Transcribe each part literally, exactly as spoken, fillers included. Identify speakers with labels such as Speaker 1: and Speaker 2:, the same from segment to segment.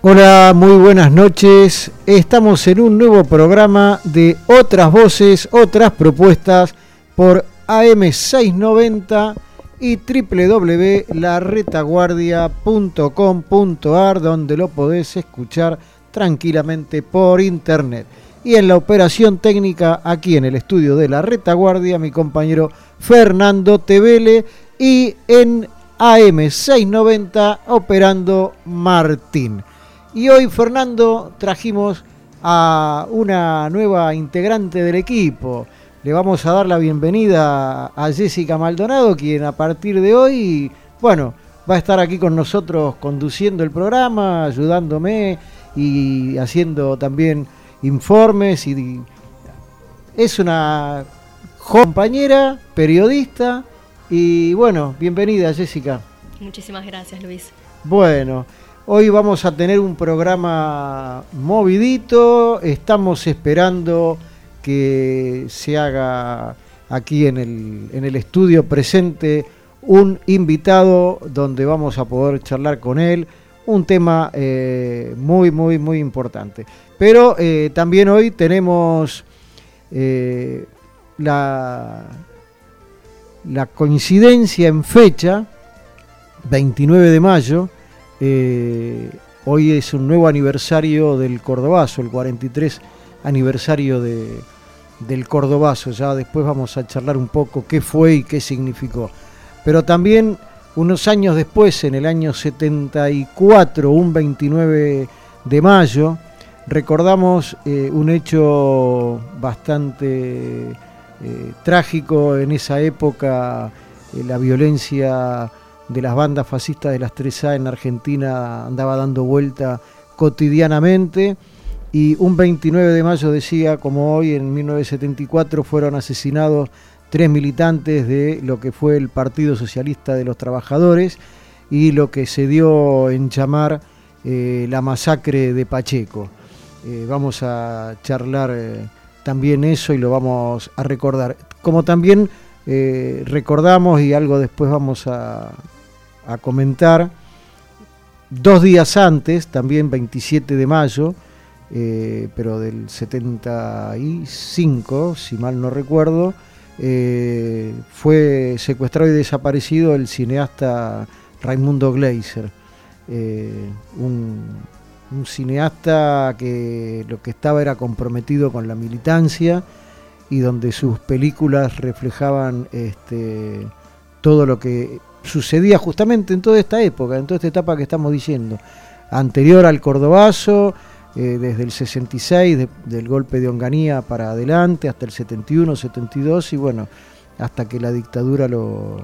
Speaker 1: Hola, muy buenas noches. Estamos en un nuevo programa de Otras Voces, Otras Propuestas por A M seiscientos noventa y doble u doble u doble u punto la retaguardia punto com punto a r, donde lo podés escuchar tranquilamente por internet. Y en la operación técnica, aquí en el estudio de La Retaguardia, mi compañero Fernando Tevele, y en A M seiscientos noventa operando Martín. Y hoy, Fernando, trajimos a una nueva integrante del equipo. Le vamos a dar la bienvenida a Jessica Maldonado, quien a partir de hoy, bueno, va a estar aquí con nosotros conduciendo el programa, ayudándome y haciendo también informes. Y es una compañera, periodista, y bueno, bienvenida, Jessica.
Speaker 2: Muchísimas gracias, Luis.
Speaker 1: Bueno, hoy vamos a tener un programa movidito. Estamos esperando que se haga aquí en el, en el estudio presente un invitado donde vamos a poder charlar con él. Un tema eh, muy, muy, muy importante. Pero eh, también hoy tenemos eh, la, la coincidencia en fecha, veintinueve de mayo. Eh, hoy es un nuevo aniversario del Cordobazo, el cuarenta y tres aniversario de, del Cordobazo. Ya después vamos a charlar un poco qué fue y qué significó. Pero también unos años después, en el año setenta y cuatro, un veintinueve de mayo, recordamos eh, un hecho bastante eh, trágico en esa época, eh, la violencia de las bandas fascistas de las tres A en Argentina andaba dando vuelta cotidianamente, y un veintinueve de mayo, decía, como hoy, en mil novecientos setenta y cuatro, fueron asesinados tres militantes de lo que fue el Partido Socialista de los Trabajadores y lo que se dio en llamar eh, la masacre de Pacheco. Eh, vamos a charlar eh, también eso y lo vamos a recordar. Como también eh, recordamos, y algo después vamos a, a comentar, dos días antes, también veintisiete de mayo, eh, pero del setenta y cinco, si mal no recuerdo, eh, fue secuestrado y desaparecido el cineasta Raimundo Gleiser, eh, un, un cineasta que lo que estaba era comprometido con la militancia y donde sus películas reflejaban este, todo lo que sucedía justamente en toda esta época, en toda esta etapa que estamos diciendo, anterior al Cordobazo, eh, desde el sesenta y seis, de, del golpe de Onganía para adelante, hasta el setenta y uno, setenta y dos, y bueno, hasta que la dictadura lo,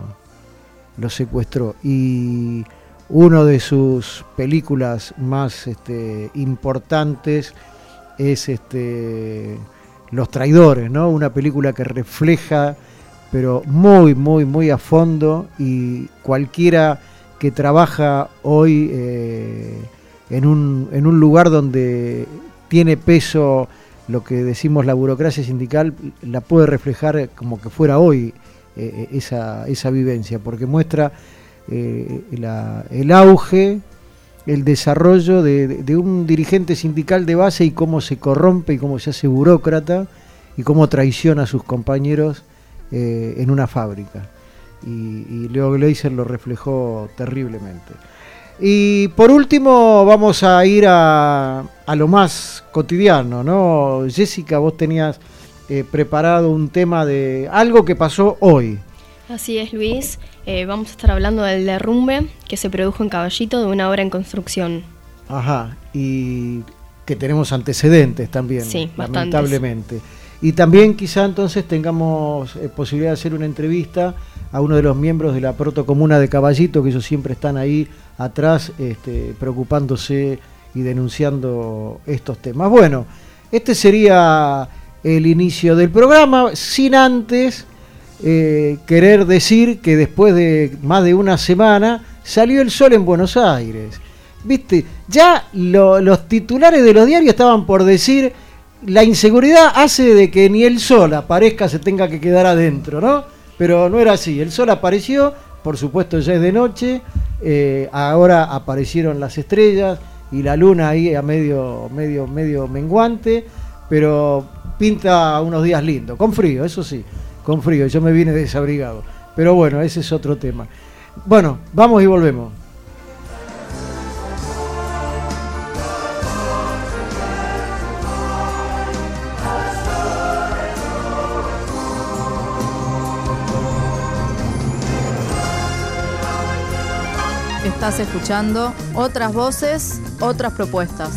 Speaker 1: lo secuestró. Y una de sus películas más este, importantes es este, Los Traidores, ¿no? Una película que refleja, pero muy, muy, muy a fondo, y cualquiera que trabaja hoy eh, en, un, en un lugar donde tiene peso lo que decimos la burocracia sindical, la puede reflejar como que fuera hoy eh, esa, esa vivencia, porque muestra eh, la, el auge, el desarrollo de, de, de un dirigente sindical de base y cómo se corrompe y cómo se hace burócrata y cómo traiciona a sus compañeros Eh, en una fábrica, y, y Leo Gleiser lo reflejó terriblemente. Y por último vamos a ir a, a lo más cotidiano, ¿no? Jessica, vos tenías eh, preparado un tema de algo que pasó hoy.
Speaker 2: Así es, Luis. Eh, vamos a estar hablando del derrumbe que se produjo en Caballito de una obra en construcción.
Speaker 1: Ajá, y que tenemos antecedentes también,
Speaker 2: sí,
Speaker 1: lamentablemente.
Speaker 2: Bastantes.
Speaker 1: Y también quizá entonces tengamos eh, posibilidad de hacer una entrevista a uno de los miembros de la protocomuna de Caballito, que ellos siempre están ahí atrás este, preocupándose y denunciando estos temas. Bueno, este sería el inicio del programa, sin antes eh, querer decir que después de más de una semana salió el sol en Buenos Aires. ¿Viste? Ya lo, los titulares de los diarios estaban por decir: la inseguridad hace de que ni el sol aparezca, se tenga que quedar adentro, ¿no? Pero no era así. El sol apareció, por supuesto ya es de noche, eh, ahora aparecieron las estrellas y la luna ahí a medio, medio, medio menguante, pero pinta unos días lindos, con frío, eso sí, con frío, yo me vine desabrigado, pero bueno, ese es otro tema. Bueno, vamos y volvemos.
Speaker 3: Estás escuchando otras voces, otras propuestas.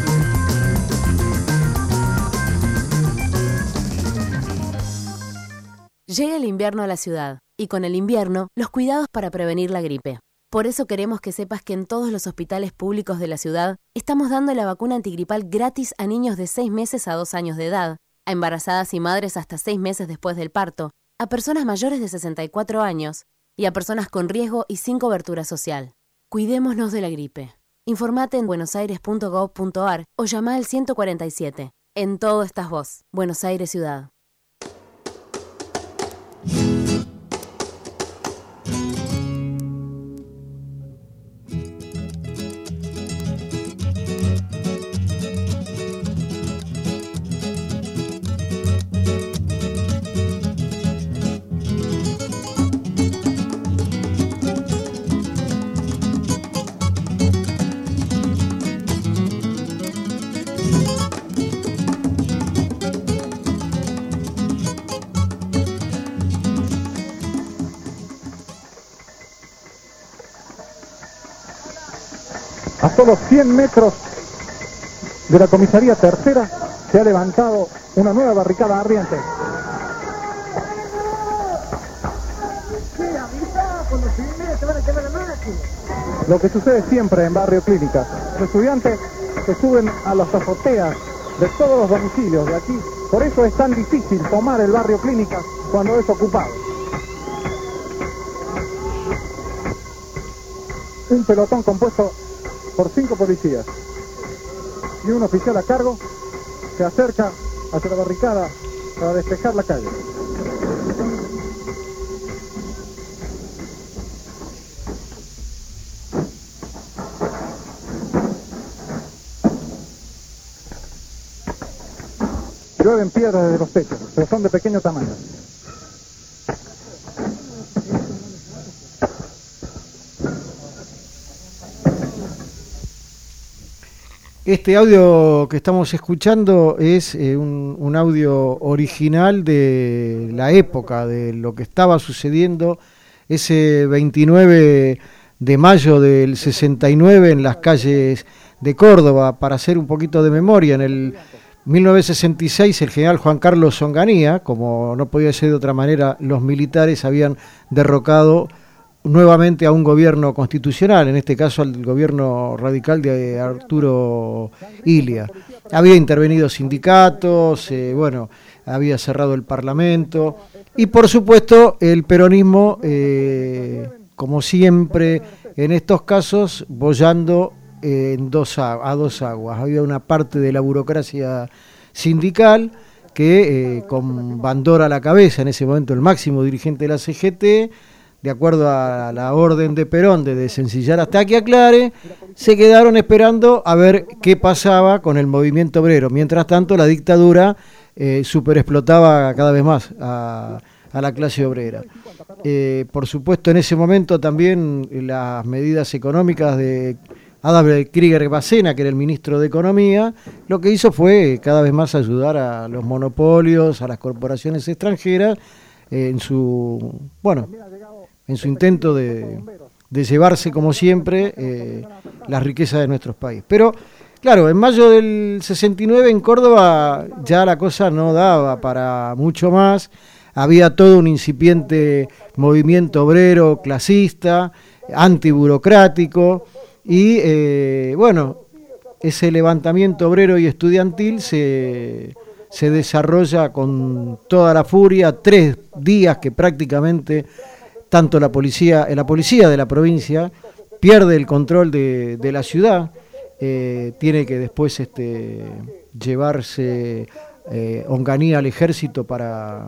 Speaker 4: Llega el invierno a la ciudad y con el invierno los cuidados para prevenir la gripe. Por eso queremos que sepas que en todos los hospitales públicos de la ciudad estamos dando la vacuna antigripal gratis a niños de seis meses a dos años de edad, a embarazadas y madres hasta seis meses después del parto, a personas mayores de sesenta y cuatro años y a personas con riesgo y sin cobertura social. Cuidémonos de la gripe. Informate en buenosaires punto gov punto ar o llama al ciento cuarenta y siete. En todo estás vos. Buenos Aires Ciudad.
Speaker 5: A solo cien metros de la comisaría tercera se ha levantado una nueva barricada ardiente. Lo que sucede siempre en Barrio Clínica. Los estudiantes se suben a las azoteas de todos los domicilios de aquí. Por eso es tan difícil tomar el Barrio Clínica cuando es ocupado. Un pelotón compuesto por cinco policías y un oficial a cargo se acerca hacia la barricada para despejar la calle. Llueven piedras desde los techos, pero son de pequeño tamaño.
Speaker 1: Este audio que estamos escuchando es eh, un, un audio original de la época, de lo que estaba sucediendo ese veintinueve de mayo del sesenta y nueve en las calles de Córdoba. Para hacer un poquito de memoria, en el mil novecientos sesenta y seis el general Juan Carlos Onganía, como no podía ser de otra manera, los militares habían derrocado nuevamente a un gobierno constitucional, en este caso al gobierno radical de Arturo Illia. Había intervenido sindicatos, eh, bueno, había cerrado el Parlamento y por supuesto el peronismo, eh, como siempre en estos casos, boyando eh, en dos, a, a dos aguas. Había una parte de la burocracia sindical que eh, con Bandora a la cabeza, en ese momento el máximo dirigente de la C G T, de acuerdo a la orden de Perón de desencillar hasta que aclare, se quedaron esperando a ver qué pasaba con el movimiento obrero. Mientras tanto, la dictadura eh, superexplotaba cada vez más a, a la clase obrera. Eh, por supuesto, en ese momento también las medidas económicas de Adalbert Krieger Bacena, que era el ministro de Economía, lo que hizo fue cada vez más ayudar a los monopolios, a las corporaciones extranjeras, eh, en su, bueno, en su intento de, de llevarse, como siempre, eh, las riquezas de nuestros países. Pero, claro, en mayo del sesenta y nueve en Córdoba ya la cosa no daba para mucho más. Había todo un incipiente movimiento obrero, clasista, antiburocrático, y, eh, bueno, ese levantamiento obrero y estudiantil se, se desarrolla con toda la furia, tres días que prácticamente tanto la policía, la policía de la provincia pierde el control de, de la ciudad, eh, tiene que después este, llevarse eh, Onganía al ejército para,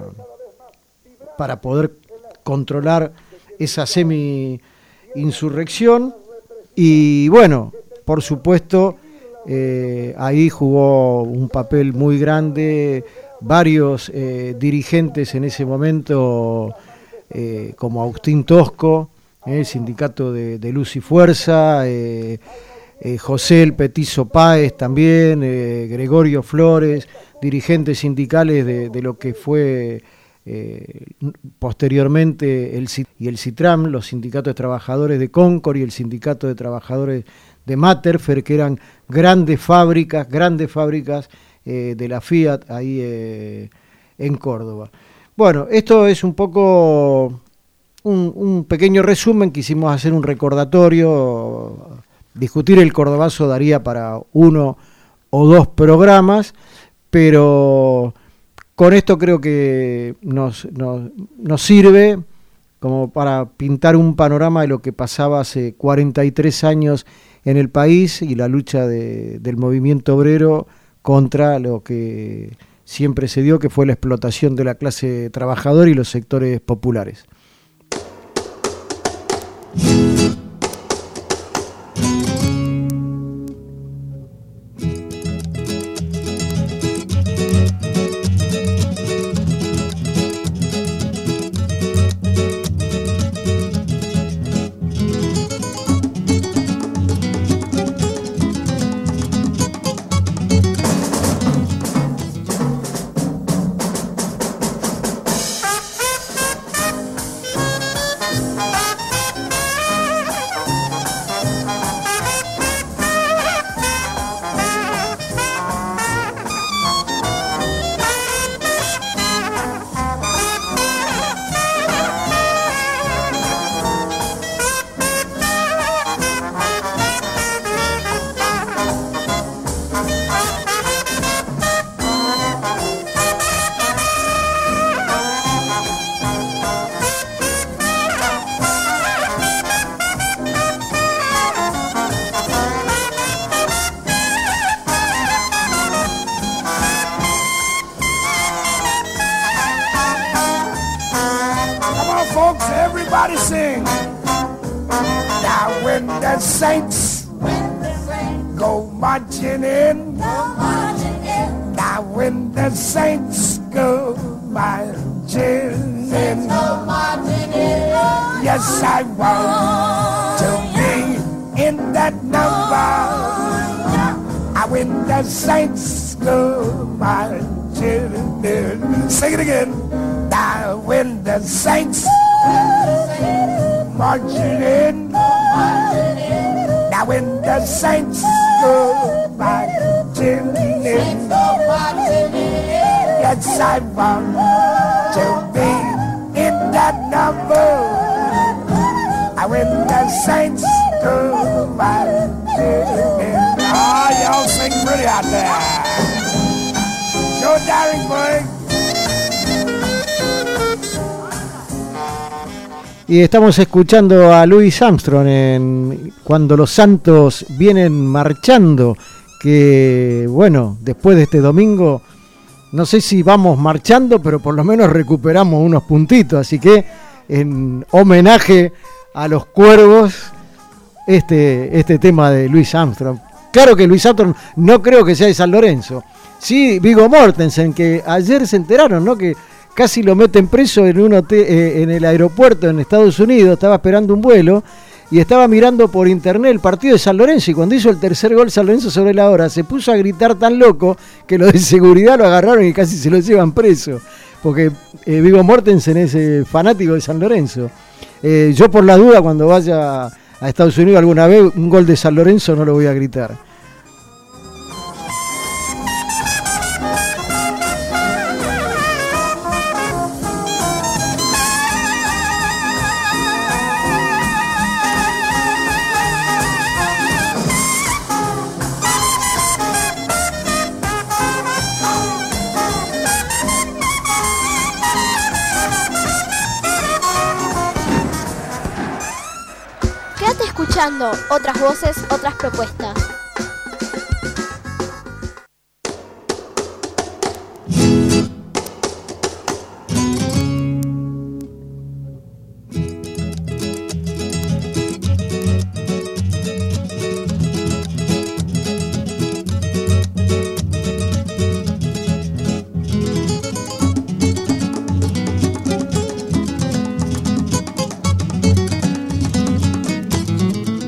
Speaker 1: para poder controlar esa semi-insurrección, y bueno, por supuesto, eh, ahí jugó un papel muy grande varios eh, dirigentes en ese momento, eh, como Agustín Tosco, eh, el sindicato de, de Luz y Fuerza, eh, eh, José el Petizo Páez también, eh, Gregorio Flores, dirigentes sindicales de, de lo que fue eh, posteriormente el y el CITRAM, los sindicatos de trabajadores de Concord y el sindicato de trabajadores de Materfer, que eran grandes fábricas, grandes fábricas eh, de la Fiat ahí eh, en Córdoba. Bueno, esto es un poco un, un pequeño resumen, quisimos hacer un recordatorio, discutir el cordobazo daría para uno o dos programas, pero con esto creo que nos, nos, nos sirve como para pintar un panorama de lo que pasaba hace cuarenta y tres años en el país y la lucha de, del movimiento obrero contra lo que siempre se dio, que fue la explotación de la clase trabajadora y los sectores populares. Y estamos escuchando a Louis Armstrong en Cuando los Santos vienen marchando, que bueno, después de este domingo, no sé si vamos marchando, pero por lo menos recuperamos unos puntitos, así que en homenaje a los cuervos, este, este tema de Louis Armstrong. Claro que Louis Armstrong no creo que sea de San Lorenzo, sí Viggo Mortensen, que ayer se enteraron, ¿no?, que casi lo meten preso en un hotel, eh, en el aeropuerto en Estados Unidos, estaba esperando un vuelo y estaba mirando por internet el partido de San Lorenzo, y cuando hizo el tercer gol San Lorenzo sobre la hora, se puso a gritar tan loco que los de seguridad lo agarraron y casi se lo llevan preso, porque eh, Viggo Mortensen es eh, fanático de San Lorenzo. Eh, yo por la duda, cuando vaya a Estados Unidos alguna vez, un gol de San Lorenzo no lo voy a gritar.
Speaker 6: Escuchando otras voces, otras propuestas.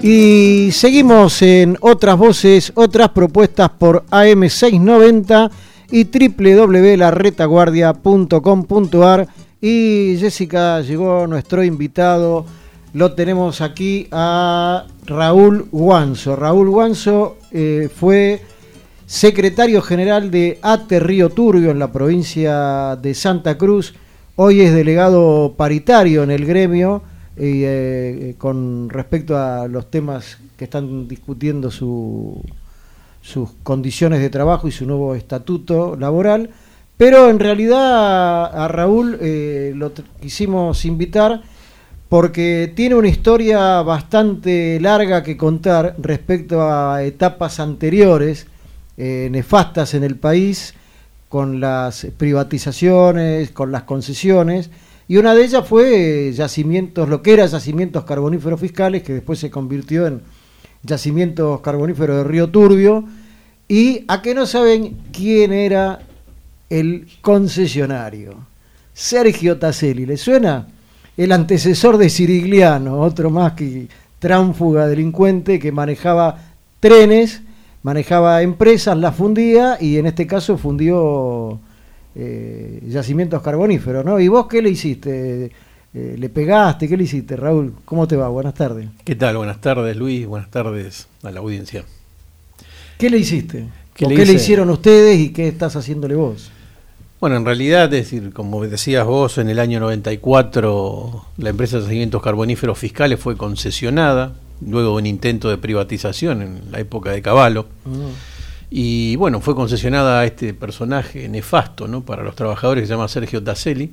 Speaker 1: Y seguimos en Otras Voces, Otras Propuestas por A M seiscientos noventa y doble u doble u doble u punto la retaguardia punto com punto a r. Y Jessica, llegó nuestro invitado, lo tenemos aquí a Raúl Guanzo. Raúl Guanzo eh, fue secretario general de ATE Río Turbio en la provincia de Santa Cruz. Hoy es delegado paritario en el gremio y, eh, con respecto a los temas que están discutiendo su, sus condiciones de trabajo y su nuevo estatuto laboral. Pero en realidad a, a Raúl eh, lo t- quisimos invitar porque tiene una historia bastante larga que contar respecto a etapas anteriores eh, nefastas en el país, con las privatizaciones, con las concesiones, y una de ellas fue yacimientos, lo que era yacimientos carboníferos fiscales, que después se convirtió en yacimientos carboníferos de Río Turbio. Y a que no saben quién era el concesionario, Sergio Taselli, ¿le suena? El antecesor de Cirigliano, otro más que tránfuga delincuente que manejaba trenes, manejaba empresas, las fundía y en este caso fundió eh, yacimientos carboníferos, ¿no? ¿Y vos qué le hiciste? Eh, ¿Le pegaste? ¿Qué le hiciste, Raúl? ¿Cómo te va? Buenas tardes.
Speaker 7: ¿Qué tal? Buenas tardes, Luis. Buenas tardes a la audiencia.
Speaker 1: ¿Qué le hiciste?
Speaker 7: ¿Qué,
Speaker 1: ¿O
Speaker 7: le,
Speaker 1: qué
Speaker 7: hice?
Speaker 1: le hicieron ustedes y qué estás haciéndole vos?
Speaker 7: Bueno, en realidad, es decir, como decías vos, en el año noventa y cuatro la empresa de yacimientos carboníferos fiscales fue concesionada, luego de un intento de privatización en la época de Cavallo. Uh-huh. Y bueno, fue concesionada a este personaje nefasto, ¿no?, para los trabajadores, que se llama Sergio Taselli,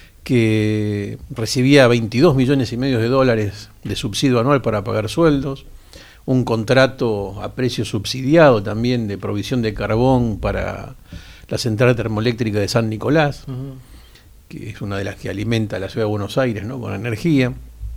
Speaker 7: que recibía veintidós millones y medio de dólares de subsidio anual para pagar sueldos, un contrato a precio subsidiado también de provisión de carbón para la central termoeléctrica de San Nicolás, uh-huh, que es una de las que alimenta a la ciudad de Buenos Aires, ¿no?, con energía.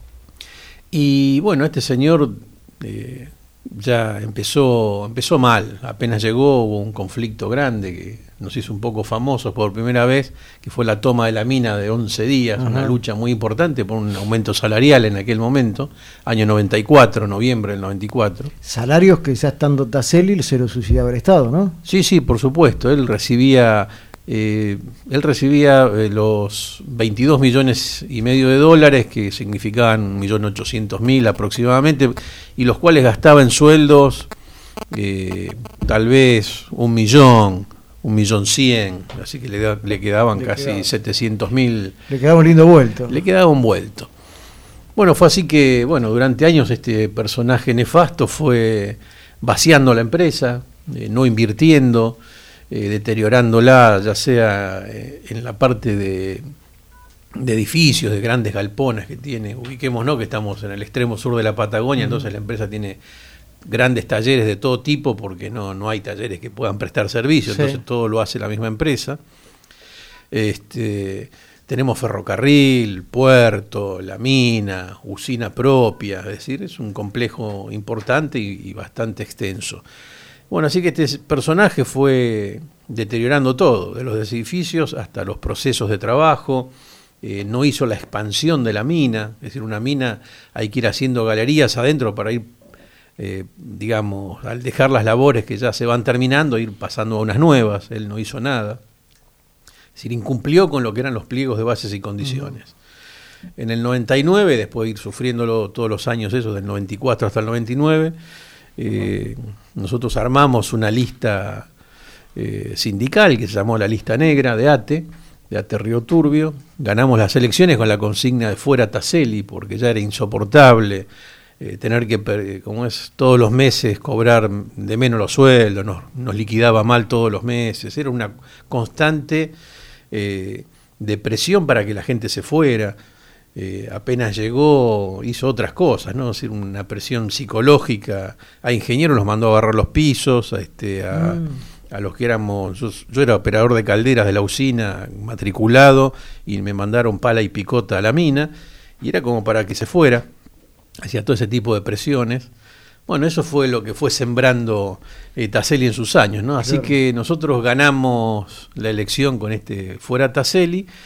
Speaker 7: Y bueno, este señor eh, ya empezó, empezó mal. Apenas llegó hubo un conflicto grande que nos hizo un poco famosos por primera vez, que fue la toma de la mina de once días, uh-huh, una lucha muy importante por un aumento salarial en aquel momento, año noventa y cuatro, noviembre del noventa y cuatro.
Speaker 1: Salarios que ya estando Taselli se los subsidiaba el Estado, ¿no?
Speaker 7: Sí, sí, por supuesto. Él recibía, eh, él recibía eh, los veintidós millones y medio de dólares, que significaban un millón ochocientos mil aproximadamente, y los cuales gastaba en sueldos eh, tal vez un millón, un millón cien, así que le, da, le quedaban le casi quedaba. setecientos mil.
Speaker 1: Le quedaba un lindo vuelto.
Speaker 7: Le quedaba un vuelto. Bueno, fue así que, bueno, durante años este personaje nefasto fue vaciando la empresa, eh, no invirtiendo, eh, deteriorándola, ya sea eh, en la parte de, de edificios, de grandes galpones que tiene. Ubiquémonos que estamos en el extremo sur de la Patagonia, mm. entonces la empresa tiene grandes talleres de todo tipo, porque no, no hay talleres que puedan prestar servicio, sí. Entonces todo lo hace la misma empresa. Este, tenemos ferrocarril, puerto, la mina, usina propia, es decir, es un complejo importante y, y bastante extenso. Bueno, así que este personaje fue deteriorando todo, de los edificios hasta los procesos de trabajo. Eh, no hizo la expansión de la mina, es decir, una mina hay que ir haciendo galerías adentro para ir Eh, digamos, al dejar las labores que ya se van terminando, ir pasando a unas nuevas. Él no hizo nada. Es decir, incumplió con lo que eran los pliegos de bases y condiciones. Uh-huh. En el noventa y nueve, después de ir sufriéndolo todos los años, eso del noventa y cuatro hasta el noventa y nueve, eh, nosotros armamos una lista eh, sindical que se llamó la lista negra de ATE, de ATE Río Turbio. Ganamos las elecciones con la consigna de fuera Taselli, porque ya era insoportable Eh, tener que, como es, todos los meses cobrar de menos los sueldos, nos, nos liquidaba mal todos los meses, era una constante eh, depresión para que la gente se fuera. Eh, apenas llegó, hizo otras cosas, ¿no? Es decir, una presión psicológica. A ingenieros los mandó a barrer los pisos, a, este, a, mm. a los que éramos, yo, yo era operador de calderas de la usina, matriculado, y me mandaron pala y picota a la mina, y era como para que se fuera. Hacía todo ese tipo de presiones. Bueno, eso fue lo que fue sembrando eh, Taselli en sus años, ¿no? Así claro. que nosotros ganamos la elección con este fuera Taselli.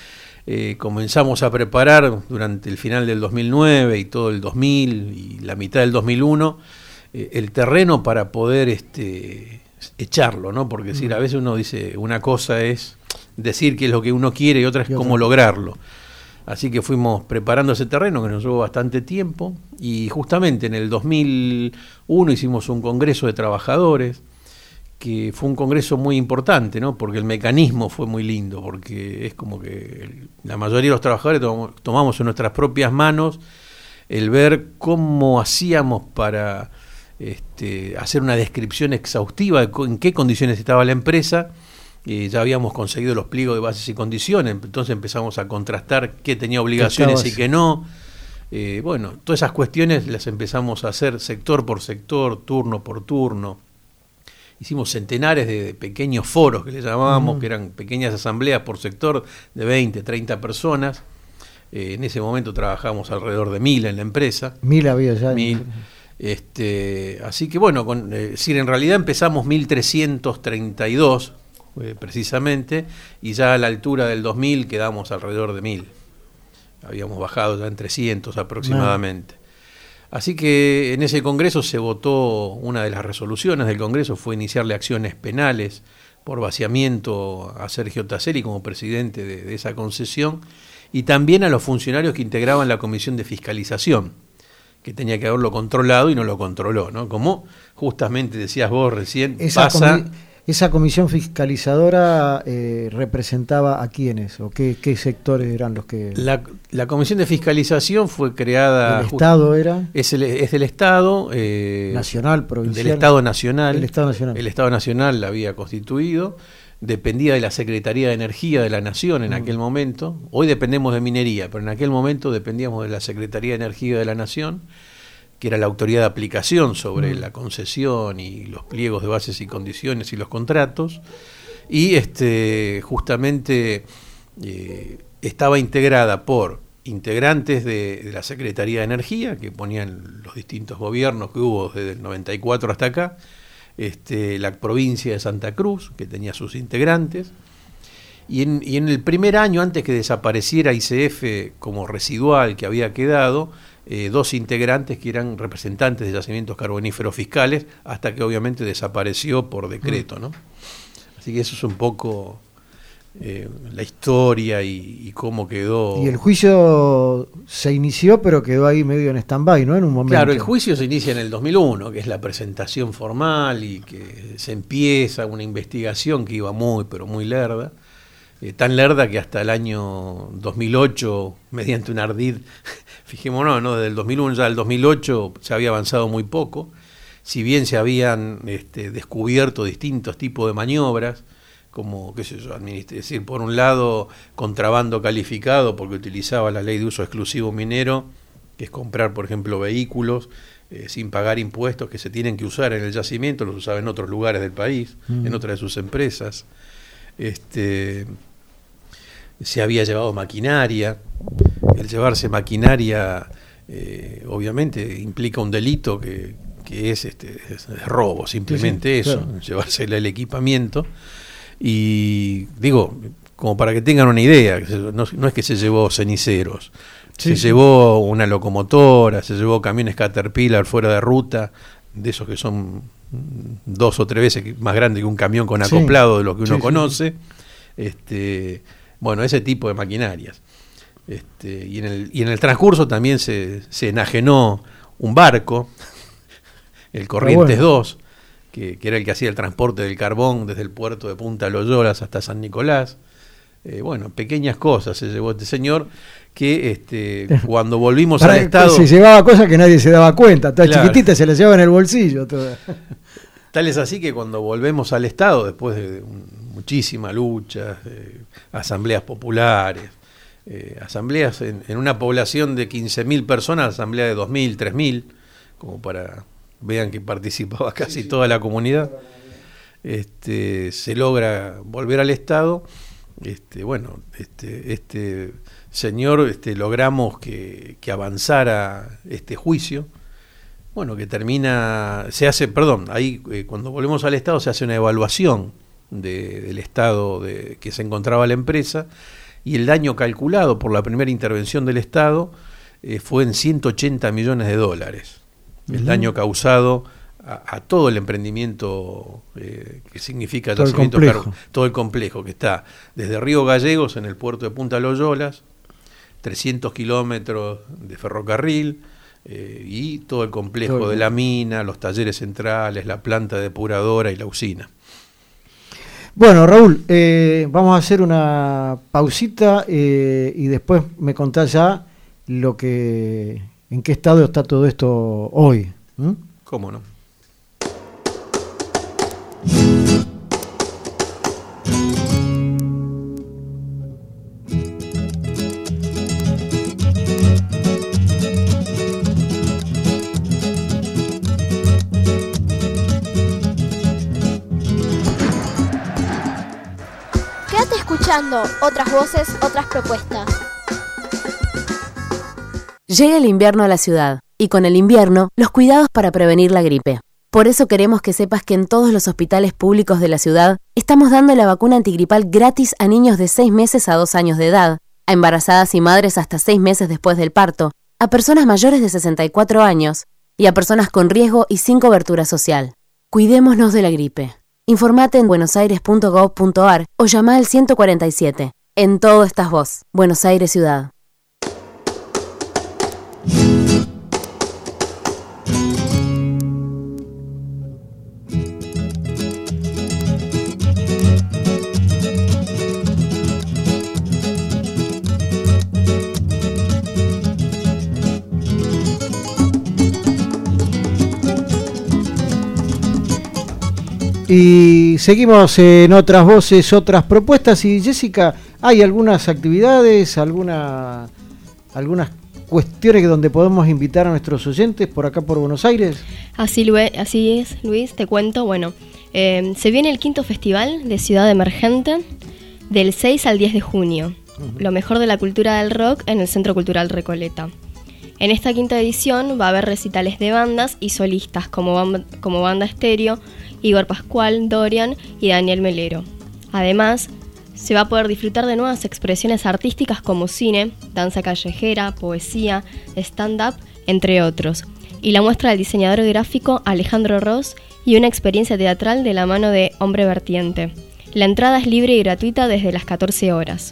Speaker 7: eh, comenzamos a preparar durante el final del dos mil nueve y todo el dos mil y la mitad del dos mil uno eh, el terreno para poder este, echarlo, ¿no? Porque decir, a veces uno dice, una cosa es decir qué es lo que uno quiere y otra es cómo lograrlo. Así que fuimos preparando ese terreno, que nos llevó bastante tiempo, y justamente en el dos mil uno hicimos un congreso de trabajadores, que fue un congreso muy importante, ¿no? Porque el mecanismo fue muy lindo, porque es como que la mayoría de los trabajadores tom- tomamos en nuestras propias manos el ver cómo hacíamos para este, hacer una descripción exhaustiva de co- en qué condiciones estaba la empresa. Eh, ya habíamos conseguido los pliegos de bases y condiciones, entonces empezamos a contrastar qué tenía obligaciones y qué no. Eh, bueno, todas esas cuestiones las empezamos a hacer sector por sector, turno por turno. Hicimos centenares de, de pequeños foros que le llamábamos, uh-huh. que eran pequeñas asambleas por sector de veinte, treinta personas. Eh, en ese momento trabajábamos alrededor de mil en la empresa.
Speaker 1: Mil había ya.
Speaker 7: Mil. Este, así que bueno, con, eh, decir, en realidad empezamos mil trescientos treinta y dos. Eh, precisamente, y ya a la altura del dos mil quedamos alrededor de mil. Habíamos bajado ya en trescientos aproximadamente. No. Así que en ese congreso se votó, una de las resoluciones del congreso fue iniciarle acciones penales por vaciamiento a Sergio Tasseri como presidente de, de esa concesión, y también a los funcionarios que integraban la comisión de fiscalización, que tenía que haberlo controlado y no lo controló, ¿no? Como justamente decías vos recién,
Speaker 1: esa
Speaker 7: pasa...
Speaker 1: Comi- ¿Esa comisión fiscalizadora eh, representaba a quiénes o qué, qué sectores eran los que...?
Speaker 7: La, la comisión de fiscalización fue creada...
Speaker 1: ¿El Estado era?
Speaker 7: Es, el, es del Estado... Eh,
Speaker 1: nacional, provincial.
Speaker 7: Del Estado Nacional.
Speaker 1: El Estado Nacional.
Speaker 7: El Estado Nacional la había constituido. Dependía de la Secretaría de Energía de la Nación en mm. aquel momento. Hoy dependemos de Minería, pero en aquel momento dependíamos de la Secretaría de Energía de la Nación, que era la autoridad de aplicación sobre mm. la concesión y los pliegos de bases y condiciones y los contratos, y este justamente eh, estaba integrada por integrantes de, de la Secretaría de Energía, que ponían los distintos gobiernos que hubo desde el noventa y cuatro hasta acá, este, la provincia de Santa Cruz, que tenía sus integrantes, y en, y en el primer año, antes que desapareciera I C F como residual que había quedado, Eh, dos integrantes que eran representantes de yacimientos carboníferos fiscales, hasta que obviamente desapareció por decreto, ¿no? Así que eso es un poco eh, la historia y, y cómo quedó.
Speaker 1: Y el juicio se inició, pero quedó ahí medio en stand-by, ¿no? En un momento.
Speaker 7: Claro, el juicio se inicia en el dos mil uno, que es la presentación formal y que se empieza una investigación que iba muy, pero muy lerda. Eh, tan lerda que hasta el año dos mil ocho, mediante un ardid, fijémonos, ¿no? Desde el dos mil uno ya al dos mil ocho se había avanzado muy poco, si bien se habían este, descubierto distintos tipos de maniobras, como, qué sé yo, es decir, por un lado, contrabando calificado, porque utilizaba la ley de uso exclusivo minero, que es comprar, por ejemplo, vehículos eh, sin pagar impuestos que se tienen que usar en el yacimiento, los usaba en otros lugares del país, mm. en otras de sus empresas. Este, se había llevado maquinaria. El llevarse maquinaria eh, obviamente implica un delito que, que es, este, es robo, simplemente sí, sí, eso, claro. Llevarse el equipamiento. Y digo, como para que tengan una idea, no, no es que se llevó ceniceros, sí, se sí. llevó una locomotora, se llevó camiones Caterpillar fuera de ruta, de esos que son dos o tres veces más grande que un camión con acoplado sí, de lo que uno sí, conoce, sí. Este, bueno, ese tipo de maquinarias. Este, y, en el, y en el transcurso también se, se enajenó un barco, el Corrientes bueno. dos, que, que era el que hacía el transporte del carbón desde el puerto de Punta Loyolas hasta San Nicolás. Eh, bueno, pequeñas cosas se llevó este señor, que este, cuando volvimos al Estado...
Speaker 1: Se llevaba cosas que nadie se daba cuenta, toda claro. chiquitita, se las llevaba en el bolsillo. Toda.
Speaker 7: Tal es así que cuando volvemos al Estado, después de un, muchísima lucha, eh, asambleas populares, eh, asambleas en, en una población de quince mil personas, asamblea de dos mil, tres mil, como para vean que participaba casi sí, sí. toda la comunidad, este, se logra volver al Estado. Este, bueno, este, este señor, este, logramos que, que avanzara este juicio, bueno, que termina, se hace, perdón, ahí eh, cuando volvemos al Estado se hace una evaluación de, del estado de que se encontraba la empresa, y el daño calculado por la primera intervención del Estado eh, fue en ciento ochenta millones de dólares. Uh-huh. El daño causado a, a todo el emprendimiento eh, que significa
Speaker 1: todo el, complejo.
Speaker 7: todo el complejo, que está desde Río Gallegos en el puerto de Punta Loyolas, trescientos kilómetros de ferrocarril, eh, y todo el complejo todo de la mina, los talleres centrales, la planta depuradora y la usina.
Speaker 1: Bueno, Raúl, eh, vamos a hacer una pausita eh, y después me contás ya lo que, en qué estado está todo esto hoy. ¿Mm?
Speaker 7: ¿Cómo no?
Speaker 6: Quédate escuchando otras voces, otras propuestas.
Speaker 4: Llega el invierno a la ciudad, y con el invierno, los cuidados para prevenir la gripe. Por eso queremos que sepas que en todos los hospitales públicos de la ciudad estamos dando la vacuna antigripal gratis a niños de seis meses a dos años de edad, a embarazadas y madres hasta seis meses después del parto, a personas mayores de sesenta y cuatro años y a personas con riesgo y sin cobertura social. Cuidémonos de la gripe. Informate en buenosaires punto gov punto ar o llama al ciento cuarenta y siete. En todo estás vos, Buenos Aires Ciudad.
Speaker 1: Y seguimos en otras voces, otras propuestas. Y Jessica, ¿hay algunas actividades, alguna, algunas cuestiones donde podemos invitar a nuestros oyentes por acá por Buenos Aires?
Speaker 2: Así, así es, Luis, te cuento. Bueno, eh, se viene el quinto festival de Ciudad Emergente del seis al diez de junio. Uh-huh. Lo mejor de la cultura del rock en el Centro Cultural Recoleta. En esta quinta edición va a haber recitales de bandas y solistas como, banda, como Banda Estéreo, Igor Pascual, Dorian y Daniel Melero. Además, se va a poder disfrutar de nuevas expresiones artísticas como cine, danza callejera, poesía, stand-up, entre otros. Y la muestra del diseñador gráfico Alejandro Ross y una experiencia teatral de la mano de Hombre Vertiente. La entrada es libre y gratuita desde las catorce horas.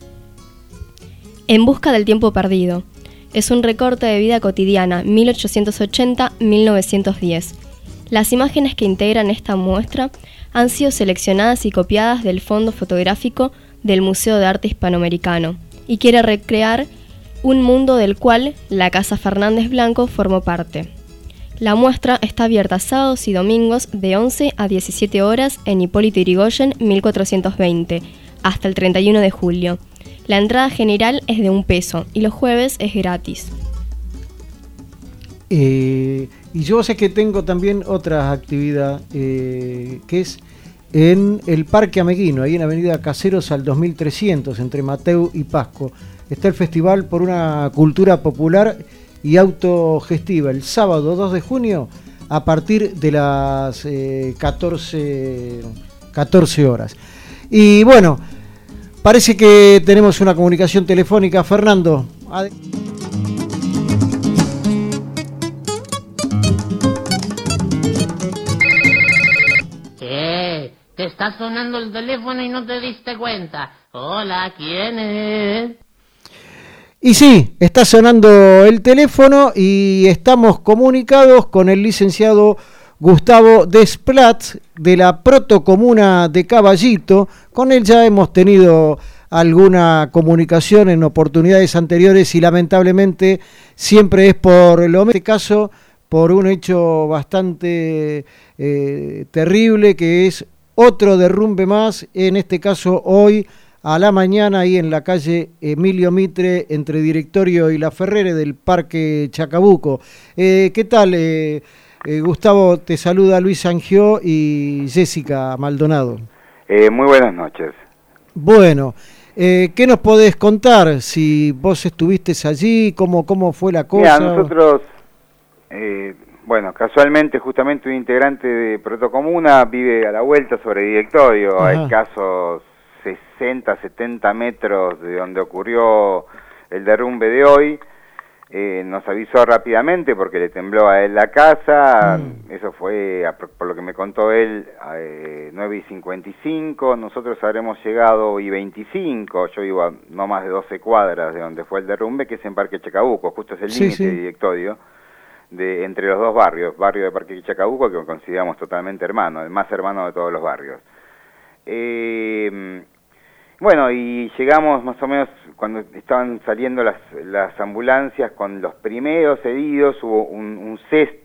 Speaker 2: En busca del tiempo perdido. Es un recorte de vida cotidiana, mil ochocientos ochenta a mil novecientos diez. Las imágenes que integran esta muestra han sido seleccionadas y copiadas del fondo fotográfico del Museo de Arte Hispanoamericano y quiere recrear un mundo del cual la Casa Fernández Blanco formó parte. La muestra está abierta sábados y domingos de once a diecisiete horas en Hipólito Yrigoyen mil cuatrocientos veinte hasta el treinta y uno de julio. La entrada general es de un peso y los jueves es gratis.
Speaker 1: Eh, y yo sé que tengo también otra actividad eh, que es en el Parque Ameguino, ahí en Avenida Caseros al dos mil trescientos, entre Mateu y Pasco. Está el Festival por una Cultura Popular y Autogestiva, el sábado dos de junio a partir de las eh, catorce, catorce horas. Y bueno, parece que tenemos una comunicación telefónica. Fernando. Ad-
Speaker 8: Eh, te está sonando el teléfono y no te diste cuenta. Hola, ¿quién es?
Speaker 1: Y sí, está sonando el teléfono y estamos comunicados con el licenciado Gustavo Desplat de la Protocomuna de Caballito. Con él ya hemos tenido alguna comunicación en oportunidades anteriores y lamentablemente siempre es por lo en este caso por un hecho bastante eh, terrible, que es otro derrumbe más, en este caso hoy a la mañana ahí en la calle Emilio Mitre entre Directorio y La Ferrere del Parque Chacabuco. Eh, ¿Qué tal? Eh, eh, Gustavo, te saluda Luis Angió y Jessica Maldonado.
Speaker 9: Eh, muy buenas noches.
Speaker 1: Bueno, eh, ¿qué nos podés contar? Si vos estuviste allí, ¿cómo, cómo fue la cosa?
Speaker 9: Mira, nosotros, eh, bueno, casualmente justamente un integrante de Protocomuna vive a la vuelta sobre Directorio. Ajá. Hay casos sesenta, setenta metros de donde ocurrió el derrumbe de hoy. Eh, nos avisó rápidamente porque le tembló a él la casa, mm. eso fue, por lo que me contó él, a eh, nueve y cincuenta y cinco, nosotros habremos llegado y veinticinco, yo vivo a no más de doce cuadras de donde fue el derrumbe, que es en Parque Chacabuco, justo es el límite sí, sí. directorio de, entre los dos barrios, barrio de Parque Chacabuco, que consideramos totalmente hermano, el más hermano de todos los barrios. Eh... Bueno, y llegamos más o menos cuando estaban saliendo las, las ambulancias con los primeros heridos, hubo un, un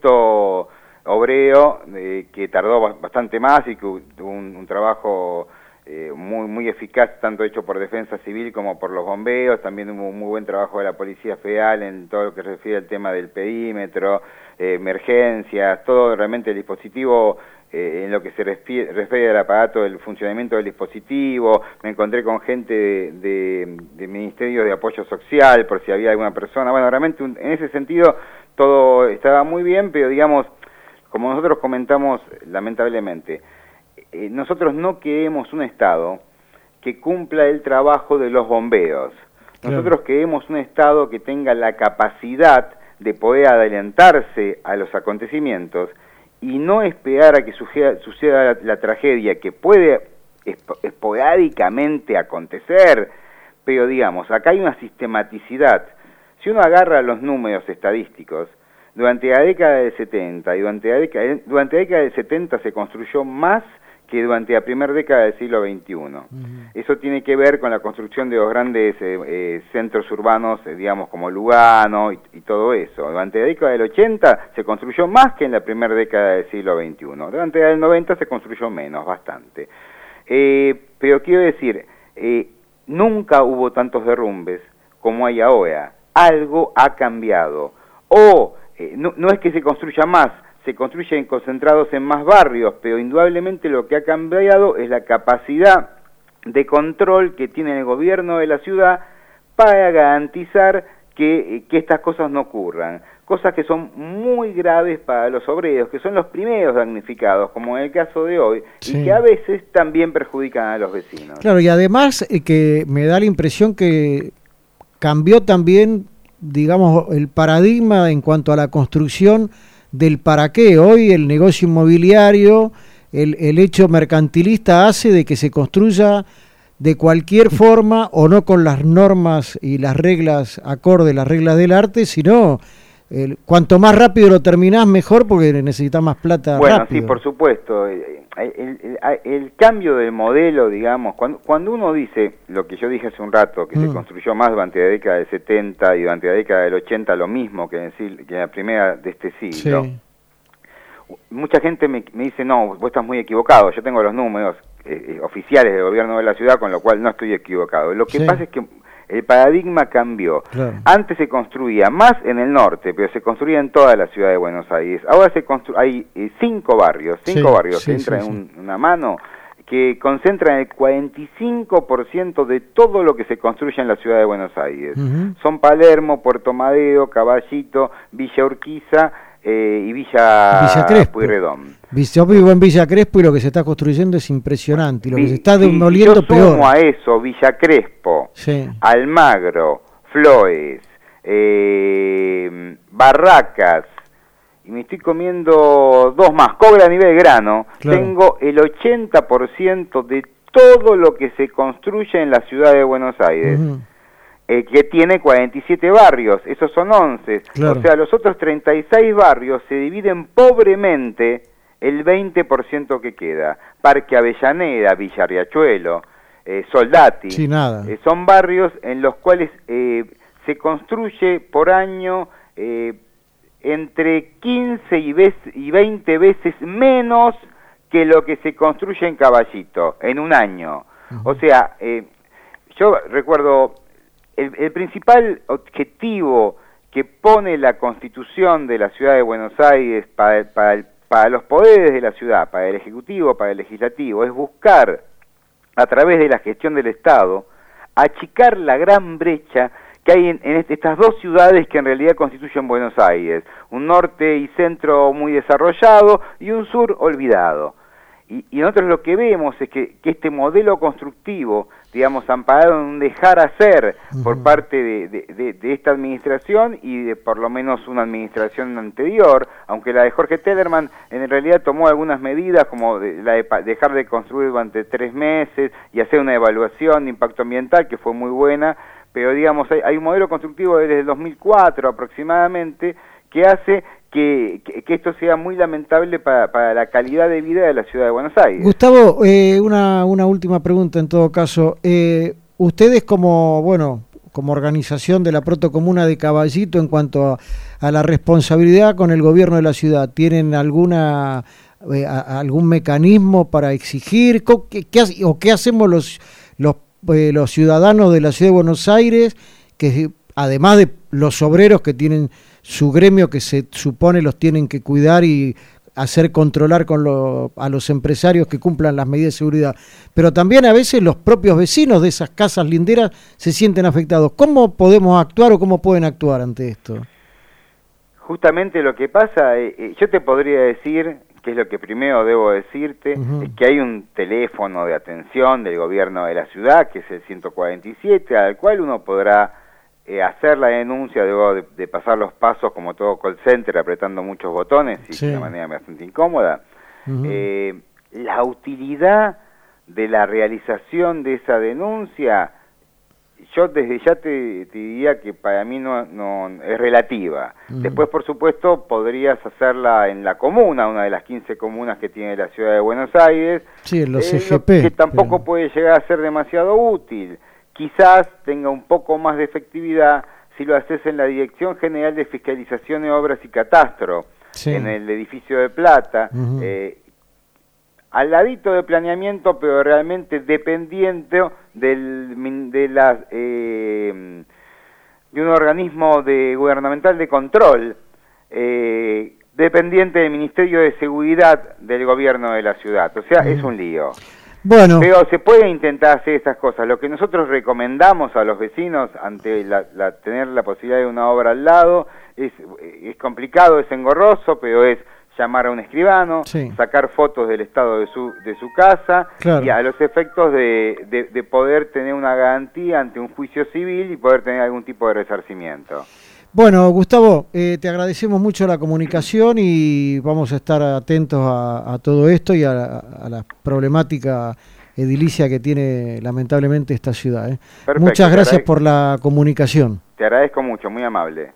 Speaker 9: sexto obrero eh, que tardó bastante más y que tuvo un, un trabajo eh, muy muy eficaz, tanto hecho por Defensa Civil como por los bomberos. También hubo un muy buen trabajo de la Policía Federal en todo lo que se refiere al tema del perímetro, eh, emergencias, todo realmente el dispositivo. Eh, en lo que se refiere, refiere al aparato del funcionamiento del dispositivo, me encontré con gente de, de, de Ministerios de Apoyo Social, por si había alguna persona, bueno, realmente un, en ese sentido todo estaba muy bien, pero digamos, como nosotros comentamos lamentablemente, eh, nosotros no queremos un Estado que cumpla el trabajo de los bomberos, nosotros claro. queremos un Estado que tenga la capacidad de poder adelantarse a los acontecimientos y no esperar a que suceda, suceda la, la tragedia que puede esp esporádicamente acontecer, pero digamos, acá hay una sistematicidad. Si uno agarra los números estadísticos, durante la década del setenta y durante la década, durante la década del setenta se construyó más que durante la primera década del siglo veintiuno. Uh-huh. Eso tiene que ver con la construcción de los grandes eh, eh, centros urbanos, eh, digamos, como Lugano y, y todo eso. Durante la década del ochenta se construyó más que en la primera década del siglo veintiuno. Durante la del noventa se construyó menos, bastante. Eh, pero quiero decir, eh, nunca hubo tantos derrumbes como hay ahora. Algo ha cambiado. O eh, no, no es que se construya más, se construyen concentrados en más barrios, pero indudablemente lo que ha cambiado es la capacidad de control que tiene el gobierno de la ciudad para garantizar que, que estas cosas no ocurran. Cosas que son muy graves para los obreros, que son los primeros damnificados, como en el caso de hoy, sí. y que a veces también perjudican a los vecinos.
Speaker 1: Claro, y además eh, que me da la impresión que cambió también, digamos, el paradigma en cuanto a la construcción del para qué. Hoy el negocio inmobiliario, el, el hecho mercantilista hace de que se construya de cualquier forma o no con las normas y las reglas acorde, las reglas del arte, sino el, cuanto más rápido lo terminás mejor porque necesitas más plata
Speaker 9: bueno,
Speaker 1: rápido.
Speaker 9: Sí, por supuesto. El, el, el, el cambio del modelo, digamos, cuando, cuando uno dice lo que yo dije hace un rato, que mm. se construyó más durante la década del setenta y durante la década del ochenta lo mismo que en, el, que en la primera de este siglo, sí. mucha gente me, me dice, no, vos estás muy equivocado, yo tengo los números eh, oficiales del gobierno de la ciudad, con lo cual no estoy equivocado. Lo que sí. pasa es que el paradigma cambió. Claro. Antes se construía más en el norte, pero se construía en toda la ciudad de Buenos Aires. Ahora se constru hay eh, cinco barrios, cinco sí, barrios sí, que entran sí, en un, sí. una mano, que concentran el cuarenta y cinco por ciento de todo lo que se construye en la ciudad de Buenos Aires. Uh-huh. Son Palermo, Puerto Madero, Caballito, Villa Urquiza eh, y Villa,
Speaker 1: Villa Crespo.
Speaker 9: Pueyrredón.
Speaker 1: Yo vivo en Villa Crespo y lo que se está construyendo es impresionante, y lo que se está demoliendo
Speaker 9: sí, yo
Speaker 1: peor.
Speaker 9: Sumo a eso Villa Crespo, sí. Almagro, Flores, eh, Barracas, y me estoy comiendo dos más, Cobra Nivel Grano, claro. Tengo el ochenta por ciento de todo lo que se construye en la ciudad de Buenos Aires. Uh-huh. Eh, que tiene cuarenta y siete barrios, esos son once, claro. O sea, los otros treinta y seis barrios se dividen pobremente el veinte por ciento que queda. Parque Avellaneda, Villa Riachuelo, eh, Soldati,
Speaker 1: sí, nada.
Speaker 9: Eh, son barrios en los cuales eh, se construye por año eh, entre quince y veinte veces menos que lo que se construye en Caballito, en un año. Uh-huh. O sea, eh, yo recuerdo... El, el principal objetivo que pone la Constitución de la Ciudad de Buenos Aires para, para, el, para los poderes de la ciudad, para el Ejecutivo, para el Legislativo, es buscar, a través de la gestión del Estado, achicar la gran brecha que hay en, en estas dos ciudades que en realidad constituyen Buenos Aires, un norte y centro muy desarrollado y un sur olvidado. Y, y nosotros lo que vemos es que, que este modelo constructivo, digamos, amparado en un dejar hacer uh-huh. por parte de, de, de, de esta administración y de por lo menos una administración anterior, aunque la de Jorge Tellerman en realidad tomó algunas medidas como de, la de pa- dejar de construir durante tres meses y hacer una evaluación de impacto ambiental que fue muy buena, pero digamos, hay, hay un modelo constructivo desde el dos mil cuatro aproximadamente que hace Que, que, que esto sea muy lamentable para, para la calidad de vida de la ciudad de Buenos Aires.
Speaker 1: Gustavo, eh, una, una última pregunta en todo caso. Eh, ustedes como, bueno, como organización de la protocomuna de Caballito en cuanto a, a la responsabilidad con el gobierno de la ciudad, ¿tienen alguna eh, a, algún mecanismo para exigir? ¿Qué, qué, o qué hacemos los, los, eh, los ciudadanos de la ciudad de Buenos Aires, que además de los obreros que tienen su gremio que se supone los tienen que cuidar y hacer controlar con lo, a los empresarios que cumplan las medidas de seguridad, pero también a veces los propios vecinos de esas casas linderas se sienten afectados? ¿Cómo podemos actuar o cómo pueden actuar ante esto?
Speaker 9: Justamente lo que pasa, eh, yo te podría decir, que es lo que primero debo decirte, uh-huh. es que hay un teléfono de atención del gobierno de la ciudad, que es el ciento cuarenta y siete, al cual uno podrá Eh, hacer la denuncia, luego de, de pasar los pasos como todo call center, apretando muchos botones y sí. de una manera bastante incómoda. Uh-huh. Eh, la utilidad de la realización de esa denuncia, yo desde ya te, te diría que para mí no, no es relativa. Uh-huh. Después, por supuesto, podrías hacerla en la comuna, una de las quince comunas que tiene la ciudad de Buenos Aires,
Speaker 1: sí, en los
Speaker 9: eh,
Speaker 1: C G P,
Speaker 9: que tampoco
Speaker 1: pero...
Speaker 9: puede llegar a ser demasiado útil. Quizás tenga un poco más de efectividad si lo haces en la Dirección General de Fiscalización de Obras y Catastro, sí. en el edificio de Plata, uh-huh. eh, al ladito de planeamiento, pero realmente dependiente del, de, la, eh, de un organismo de, gubernamental de control, eh, dependiente del Ministerio de Seguridad del gobierno de la ciudad. O sea, uh-huh. es un lío.
Speaker 1: Bueno.
Speaker 9: Pero se puede intentar hacer estas cosas. Lo que nosotros recomendamos a los vecinos ante la, la, tener la posibilidad de una obra al lado, es, es complicado, es engorroso, pero es llamar a un escribano, sí. sacar fotos del estado de su, de su casa, claro. y a los efectos de, de, de poder tener una garantía ante un juicio civil y poder tener algún tipo de resarcimiento.
Speaker 1: Bueno, Gustavo, eh, te agradecemos mucho la comunicación y vamos a estar atentos a, a todo esto y a, a la problemática edilicia que tiene lamentablemente esta ciudad. ¿eh? Perfecto, muchas gracias por la comunicación.
Speaker 9: Te agradezco mucho, muy amable.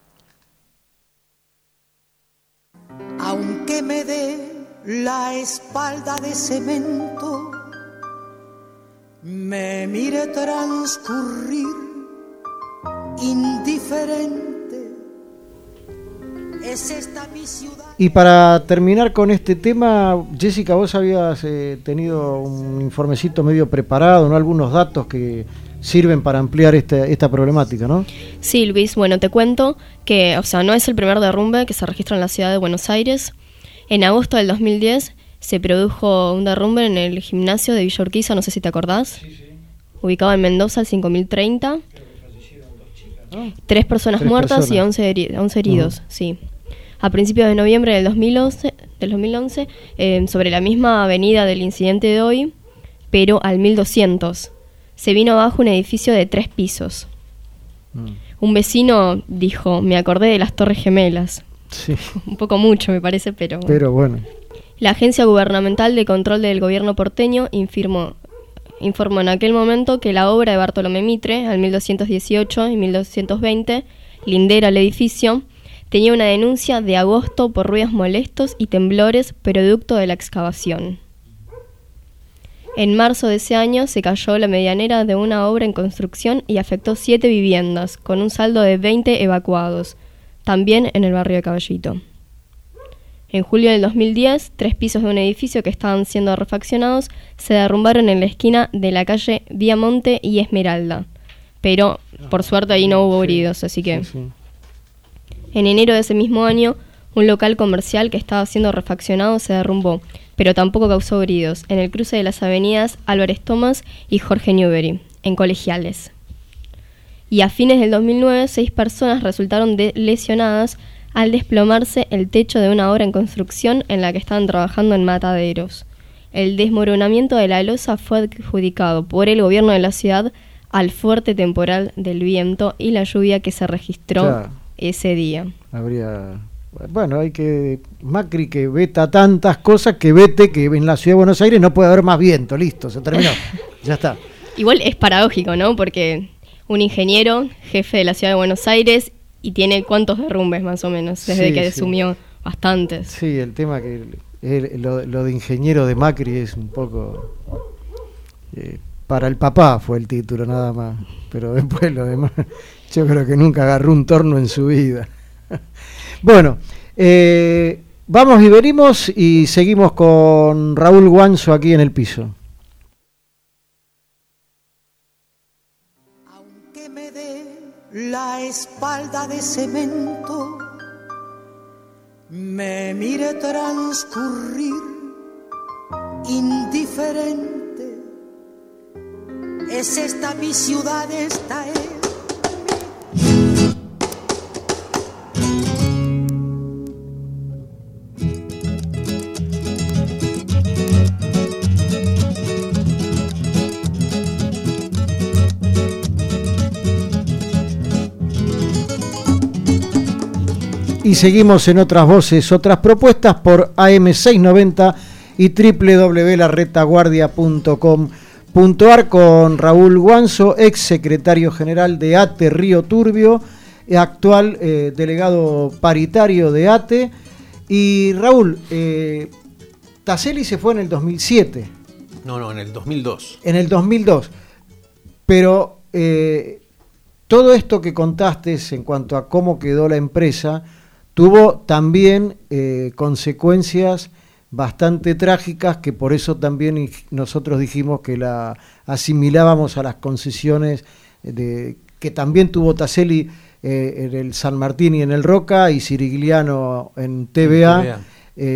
Speaker 10: Aunque me dé la espalda de cemento, me mire transcurrir indiferente. Es esta mi ciudad.
Speaker 1: Y para terminar con este tema, Jessica, vos habías eh, tenido un informecito medio preparado, ¿no? Algunos datos que sirven para ampliar esta, esta problemática, ¿no?
Speaker 2: Sí, Luis, bueno, te cuento que, o sea, no es el primer derrumbe que se registra en la ciudad de Buenos Aires. En agosto del dos mil diez se produjo un derrumbe en el gimnasio de Villa Urquiza, no sé si te acordás, sí, sí. ubicado en Mendoza, al cinco mil treinta. Ah, tres personas tres muertas personas. y once, heri- once heridos, uh-huh. sí. A principios de noviembre del dos mil once, del dos mil once eh, sobre la misma avenida del incidente de hoy, pero al mil doscientos, se vino abajo un edificio de tres pisos. Mm. Un vecino dijo, me acordé de las Torres Gemelas.
Speaker 1: Sí.
Speaker 2: Un poco mucho, me parece, pero...
Speaker 1: Pero bueno.
Speaker 2: La Agencia Gubernamental de Control del Gobierno porteño informó, informó en aquel momento que la obra de Bartolomé Mitre, al mil doscientos dieciocho y mil doscientos veinte, lindera al edificio, tenía una denuncia de agosto por ruidos molestos y temblores producto de la excavación. En marzo de ese año se cayó la medianera de una obra en construcción y afectó siete viviendas, con un saldo de veinte evacuados, también en el barrio de Caballito. En julio del dos mil diez, tres pisos de un edificio que estaban siendo refaccionados se derrumbaron en la esquina de la calle Viamonte y Esmeralda, pero por suerte ahí no hubo heridos, así que... Sí, sí. En enero de ese mismo año, un local comercial que estaba siendo refaccionado se derrumbó, pero tampoco causó heridos, en el cruce de las avenidas Álvarez Thomas y Jorge Newbery, en Colegiales. Y a fines del dos mil nueve, seis personas resultaron de- lesionadas al desplomarse el techo de una obra en construcción en la que estaban trabajando en Mataderos. el desmoronamiento de la losa fue adjudicado por el gobierno de la ciudad al fuerte temporal del viento y la lluvia que se registró claro. ese día.
Speaker 1: Habría... Bueno, hay que... Macri que veta tantas cosas que vete que en la ciudad de Buenos Aires no puede haber más viento. Listo, se terminó. Ya está.
Speaker 2: Igual es paradójico, ¿no? Porque un ingeniero, jefe de la ciudad de Buenos Aires, y tiene cuántos derrumbes más o menos, desde sí, que sí. asumió bastantes.
Speaker 1: Sí, el tema que... El, lo, lo de ingeniero de Macri es un poco... Eh, para el papá fue el título nada más. Pero después lo demás... Yo creo que nunca agarró un torno en su vida. Bueno, eh, vamos y venimos y seguimos con Raúl Guanzo aquí en el piso.
Speaker 10: Aunque me dé la espalda de cemento, me mire transcurrir indiferente, es esta mi ciudad, esta es.
Speaker 1: Y seguimos en Otras Voces, Otras Propuestas por A M seiscientos noventa y doble u doble u doble u punto la retaguardia punto com punto a r con Raúl Guanzo, ex secretario general de ATE Río Turbio, actual eh, delegado paritario de ATE. Y Raúl, eh, Taselli se fue en el dos mil siete.
Speaker 7: No, no, en el dos mil dos.
Speaker 1: En el dos mil dos. Pero eh, todo esto que contaste en cuanto a cómo quedó la empresa tuvo también eh, consecuencias bastante trágicas, que por eso también nosotros dijimos que la asimilábamos a las concesiones de, que también tuvo Taselli eh, en el San Martín y en el Roca, y Cirigliano en T V A, T V A.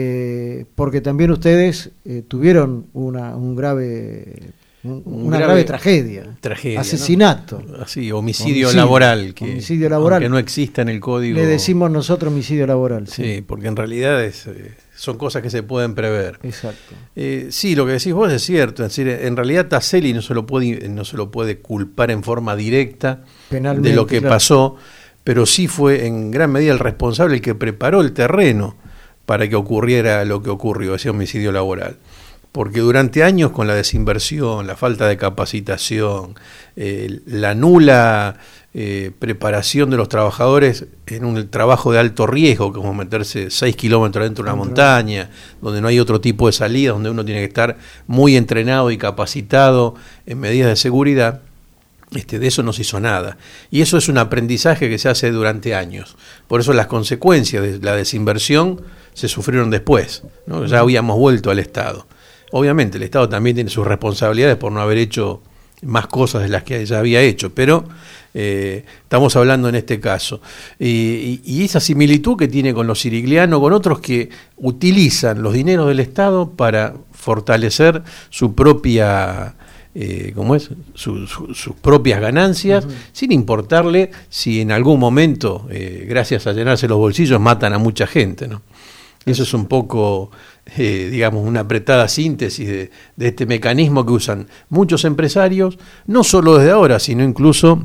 Speaker 1: Eh, porque también ustedes eh, tuvieron una, un grave... Un, una grave, grave tragedia,
Speaker 7: tragedia,
Speaker 1: asesinato,
Speaker 7: ¿no? Así, homicidio, homicidio laboral, que
Speaker 1: homicidio laboral,
Speaker 7: aunque no exista en el código.
Speaker 1: Le decimos nosotros homicidio laboral.
Speaker 7: Sí, sí, porque en realidad es, eh, son cosas que se pueden prever.
Speaker 1: Exacto.
Speaker 7: Eh, sí, lo que decís vos es cierto. Es decir, en realidad Taselli no se lo puede, no se lo puede culpar en forma directa penalmente de lo que claro. pasó, pero sí fue en gran medida el responsable, el que preparó el terreno para que ocurriera lo que ocurrió, ese homicidio laboral. Porque durante años, con la desinversión, la falta de capacitación, eh, la nula eh, preparación de los trabajadores en un trabajo de alto riesgo, como meterse seis kilómetros dentro de una montaña, donde no hay otro tipo de salida, donde uno tiene que estar muy entrenado y capacitado en medidas de seguridad, este, de eso no se hizo nada. Y eso es un aprendizaje que se hace durante años. Por eso las consecuencias de la desinversión se sufrieron después, ¿no? Ya habíamos vuelto al Estado. Obviamente el Estado también tiene sus responsabilidades por no haber hecho más cosas de las que ya había hecho, pero eh, estamos hablando en este caso. Y, y, y esa similitud que tiene con los Cirigliano, con otros que utilizan los dineros del Estado para fortalecer su propia... Eh, ¿cómo es? Su, su, sus propias ganancias, uh-huh. sin importarle si en algún momento, eh, gracias a llenarse los bolsillos, matan a mucha gente, ¿no? Eso es un poco, eh, digamos, una apretada síntesis de, de este mecanismo que usan muchos empresarios, no solo desde ahora, sino incluso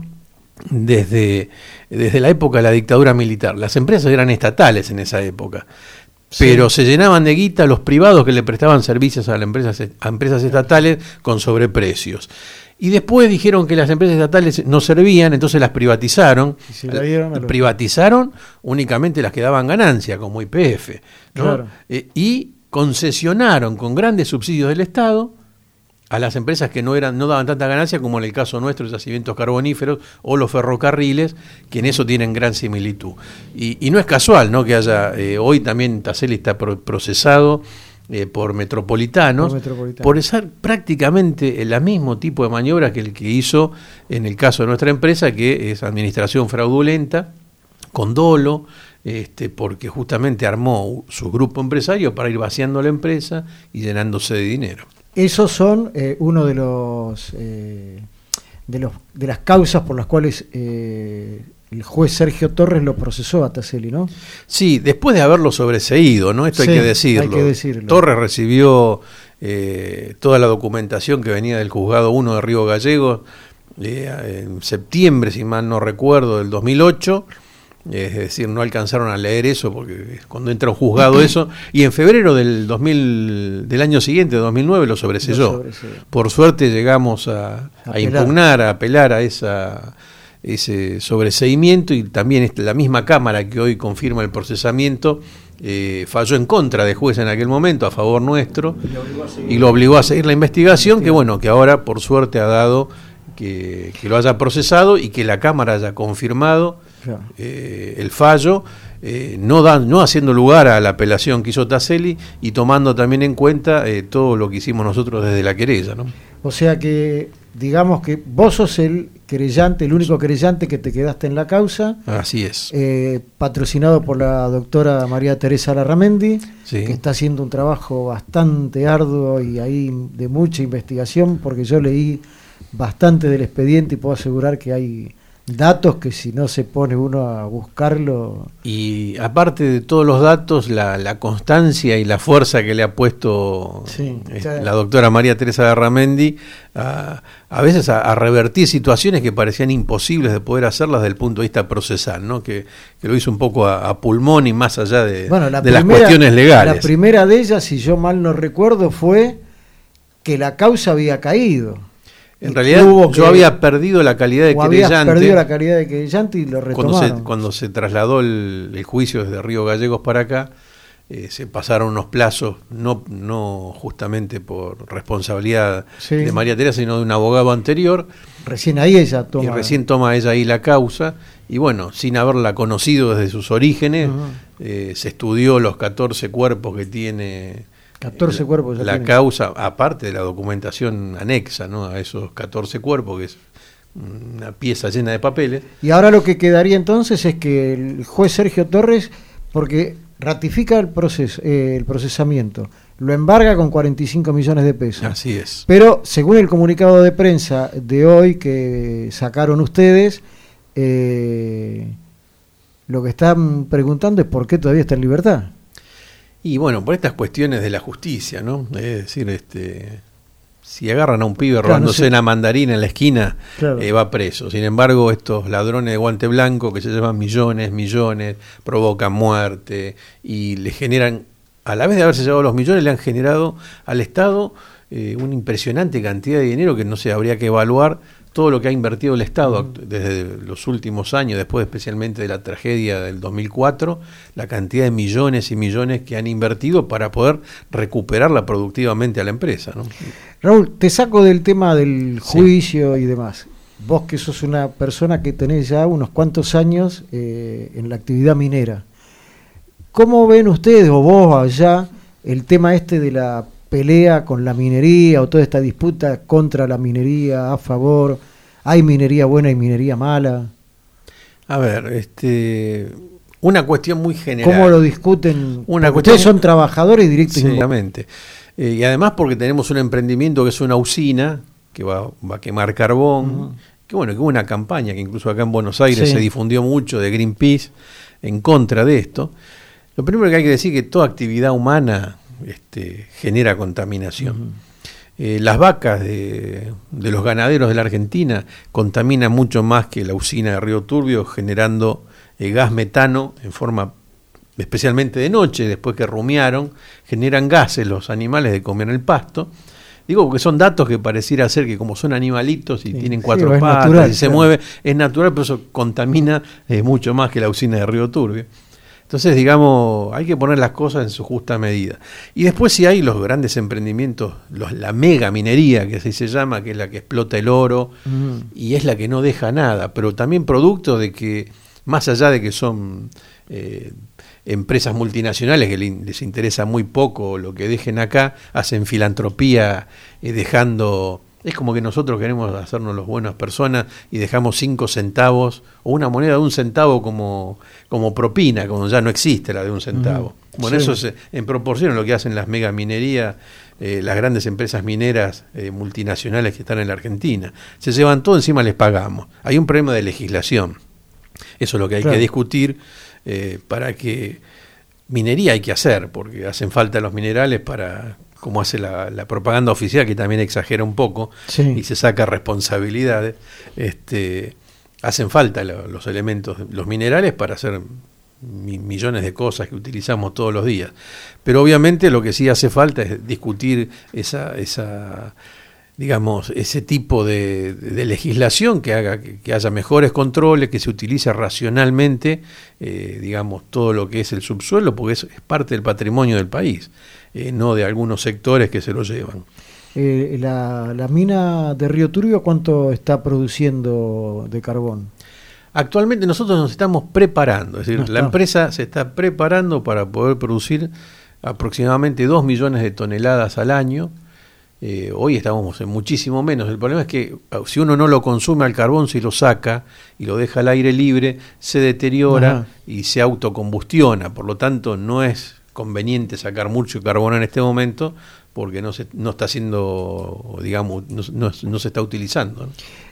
Speaker 7: desde, desde la época de la dictadura militar. Las empresas eran estatales en esa época, sí. pero se llenaban de guita los privados que le prestaban servicios a las empresas, a empresas estatales con sobreprecios. Y después dijeron que las empresas estatales no servían, entonces las privatizaron. ¿Y si la dieron a los... Privatizaron únicamente las que daban ganancia, como Y P F, ¿no? Claro. Eh, y concesionaron con grandes subsidios del Estado a las empresas que no eran no daban tanta ganancia, como en el caso nuestro, los yacimientos carboníferos o los ferrocarriles, que en eso tienen gran similitud. Y, y no es casual, ¿no?, que haya, eh, hoy también Taselli está pro- procesado Eh, por metropolitanos, por, metropolitano. por hacer prácticamente el mismo tipo de maniobra que el que hizo en el caso de nuestra empresa, que es administración fraudulenta, con dolo, este, porque justamente armó su grupo empresario para ir vaciando la empresa y llenándose de dinero.
Speaker 1: Esos son eh, uno de los, eh, de los de las causas por las cuales eh, el juez Sergio Torres lo procesó a Taselli, ¿no?
Speaker 7: Sí, después de haberlo sobreseído, ¿no? Esto sí, hay que decirlo.
Speaker 1: Hay que decirlo.
Speaker 7: Torres recibió eh, toda la documentación que venía del Juzgado uno de Río Gallegos, eh, en septiembre, si mal no recuerdo, del dos mil ocho. Es decir, no alcanzaron a leer eso porque cuando entra un juzgado eso, y en febrero del dos mil, del año siguiente, dos mil nueve, lo sobreseyó. Lo sobreseyó. Por suerte llegamos a, a impugnar, a apelar a esa, ese sobreseimiento, y también la misma Cámara que hoy confirma el procesamiento eh, falló en contra de juez en aquel momento, a favor nuestro, y lo obligó a seguir la investigación, que bueno, que ahora por suerte ha dado que, que lo haya procesado y que la Cámara haya confirmado Eh, el fallo, eh, no, da, no haciendo lugar a la apelación que hizo Taselli, y tomando también en cuenta eh, todo lo que hicimos nosotros desde la querella, ¿no?
Speaker 1: O sea que, digamos que vos sos el querellante, el único querellante que te quedaste en la causa.
Speaker 7: Así es.
Speaker 1: Eh, patrocinado por la doctora María Teresa Larramendi,
Speaker 7: sí,
Speaker 1: que está haciendo un trabajo bastante arduo y ahí de mucha investigación, porque yo leí bastante del expediente y puedo asegurar que hay datos que si no se pone uno a buscarlo.
Speaker 7: Y aparte de todos los datos, la, la constancia y la fuerza que le ha puesto
Speaker 1: sí,
Speaker 7: eh, la doctora María Teresa Larramendi a, a veces a, a revertir situaciones que parecían imposibles de poder hacerlas desde el punto de vista procesal, ¿no? Que, que lo hizo un poco a, a pulmón y más allá de,
Speaker 1: bueno, la
Speaker 7: de
Speaker 1: primera,
Speaker 7: las cuestiones legales.
Speaker 1: La primera de ellas, si yo mal no recuerdo, fue que la causa había caído.
Speaker 7: En realidad yo que, había perdido la calidad de querellante.
Speaker 1: perdido la calidad de querellante y lo retomaron.
Speaker 7: Cuando se, cuando se trasladó el, el juicio desde Río Gallegos para acá, eh, se pasaron unos plazos, no, no justamente por responsabilidad sí. de María Teresa, sino de un abogado anterior.
Speaker 1: Recién ahí ella toma.
Speaker 7: Y recién toma ella ahí la causa. Y bueno, sin haberla conocido desde sus orígenes, uh-huh. eh, se estudió los catorce cuerpos que tiene
Speaker 1: catorce cuerpos
Speaker 7: la tiene. Causa, aparte de la documentación anexa, ¿no?, a esos catorce cuerpos, que es una pieza llena de papeles.
Speaker 1: Y ahora lo que quedaría entonces es que el juez Sergio Torres, porque ratifica el proceso, eh, el procesamiento, lo embarga con cuarenta y cinco millones de pesos.
Speaker 7: Así es.
Speaker 1: Pero según el comunicado de prensa de hoy que sacaron ustedes, eh, lo que están preguntando es por qué todavía está en libertad.
Speaker 7: Y bueno, por estas cuestiones de la justicia, ¿no? Es decir, este, si agarran a un pibe claro, robándose no sé. una mandarina en la esquina, claro. eh, va preso. Sin embargo, estos ladrones de guante blanco que se llevan millones, millones, provocan muerte y le generan, a la vez de haberse llevado los millones, le han generado al Estado eh, una impresionante cantidad de dinero que no se habría que evaluar todo lo que ha invertido el Estado uh-huh. desde los últimos años, después especialmente de la tragedia del dos mil cuatro, la cantidad de millones y millones que han invertido para poder recuperarla productivamente a la empresa, ¿no?
Speaker 1: Raúl, te saco del tema del juicio sí. y demás. Vos que sos una persona que tenés ya unos cuantos años eh, en la actividad minera, ¿cómo ven ustedes o vos allá el tema este de la pelea con la minería o toda esta disputa contra la minería, a favor? ¿Hay minería buena y minería mala?
Speaker 7: A ver, este, una cuestión muy general.
Speaker 1: ¿Cómo lo discuten?
Speaker 7: Una
Speaker 1: Ustedes son trabajadores directos.
Speaker 7: Exactamente. Eh, y además porque tenemos un emprendimiento que es una usina que va, va a quemar carbón, uh-huh. que bueno, que hubo una campaña que incluso acá en Buenos Aires sí. se difundió mucho de Greenpeace en contra de esto. Lo primero que hay que decir es que toda actividad humana Este, genera contaminación. Uh-huh. Eh, las vacas de, de los ganaderos de la Argentina contaminan mucho más que la usina de Río Turbio, generando eh, gas metano en forma, especialmente de noche, después que rumiaron, generan gases los animales de comer el pasto. Digo porque son datos que pareciera ser que como son animalitos y sí, tienen cuatro sí, patas natural, y se claro. mueve, es natural, pero eso contamina eh, mucho más que la usina de Río Turbio. Entonces, digamos, hay que poner las cosas en su justa medida. Y después sí hay los grandes emprendimientos, los, la mega minería, que así se llama, que es la que explota el oro, mm. y es la que no deja nada, pero también producto de que, más allá de que son eh, empresas multinacionales que les interesa muy poco lo que dejen acá, hacen filantropía eh, dejando... Es como que nosotros queremos hacernos los buenas personas y dejamos cinco centavos o una moneda de un centavo como, como propina, cuando ya no existe la de un centavo. Uh-huh. Bueno, sí. eso es en proporción a lo que hacen las megaminerías, eh, las grandes empresas mineras eh, multinacionales que están en la Argentina. Se llevan todo, encima les pagamos. Hay un problema de legislación. Eso es lo que hay claro. que discutir eh, para que... Minería hay que hacer, porque hacen falta los minerales para... como hace la, la propaganda oficial, que también exagera un poco, sí, y se saca responsabilidades, este, hacen falta lo, los elementos, los minerales para hacer mi, millones de cosas que utilizamos todos los días. Pero obviamente lo que sí hace falta es discutir esa, esa digamos, ese tipo de, de legislación que haga que, que haya mejores controles, que se utilice racionalmente, eh, digamos, todo lo que es el subsuelo, porque es, es parte del patrimonio del país. Eh, no de algunos sectores que se lo llevan.
Speaker 1: Eh, la, la mina de Río Turbio, ¿cuánto está produciendo de carbón?
Speaker 7: Actualmente nosotros nos estamos preparando, es decir, no la empresa se está preparando para poder producir aproximadamente dos millones de toneladas al año. Eh, hoy estamos en muchísimo menos. El problema es que si uno no lo consume al carbón, si lo saca y lo deja al aire libre, se deteriora. Ajá. Y se autocombustiona. Por lo tanto, no es conveniente sacar mucho carbón en este momento porque no se no está siendo, digamos, no, no, no se está utilizando, ¿no?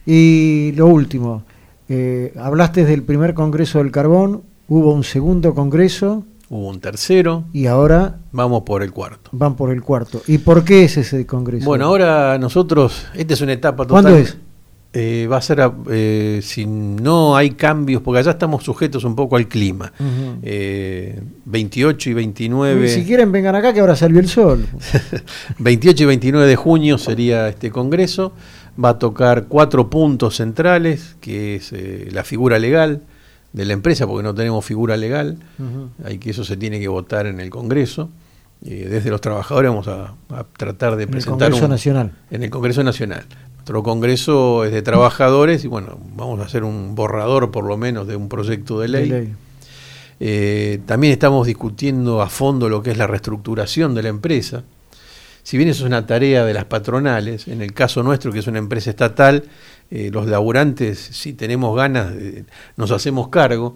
Speaker 1: Y lo último, eh, hablaste del primer congreso del carbón, hubo un segundo congreso,
Speaker 7: hubo un tercero
Speaker 1: y ahora
Speaker 7: vamos por el cuarto.
Speaker 1: Van por el cuarto. ¿Y por qué es ese congreso?
Speaker 7: Bueno, ahora nosotros, esta es una etapa total.
Speaker 1: ¿Cuándo es?
Speaker 7: Eh, va a ser, eh, si no hay cambios, porque allá estamos sujetos un poco al clima. Uh-huh. eh, veintiocho y veintinueve.
Speaker 1: Si quieren vengan acá que ahora salió el sol.
Speaker 7: veintiocho y veintinueve de junio sería este congreso. Va a tocar cuatro puntos centrales, que es eh, la figura legal de la empresa, porque no tenemos figura legal. Uh-huh. Hay que eso se tiene que votar en el Congreso. Eh, desde los trabajadores vamos a, a tratar de
Speaker 1: en
Speaker 7: presentar
Speaker 1: el Congreso
Speaker 7: un,
Speaker 1: Nacional.
Speaker 7: En el Congreso Nacional. Nuestro congreso es de trabajadores y bueno, vamos a hacer un borrador por lo menos de un proyecto de ley. De ley. Eh, también estamos discutiendo a fondo lo que es la reestructuración de la empresa. Si bien eso es una tarea de las patronales, en el caso nuestro, que es una empresa estatal, eh, los laburantes, si tenemos ganas, eh, nos hacemos cargo,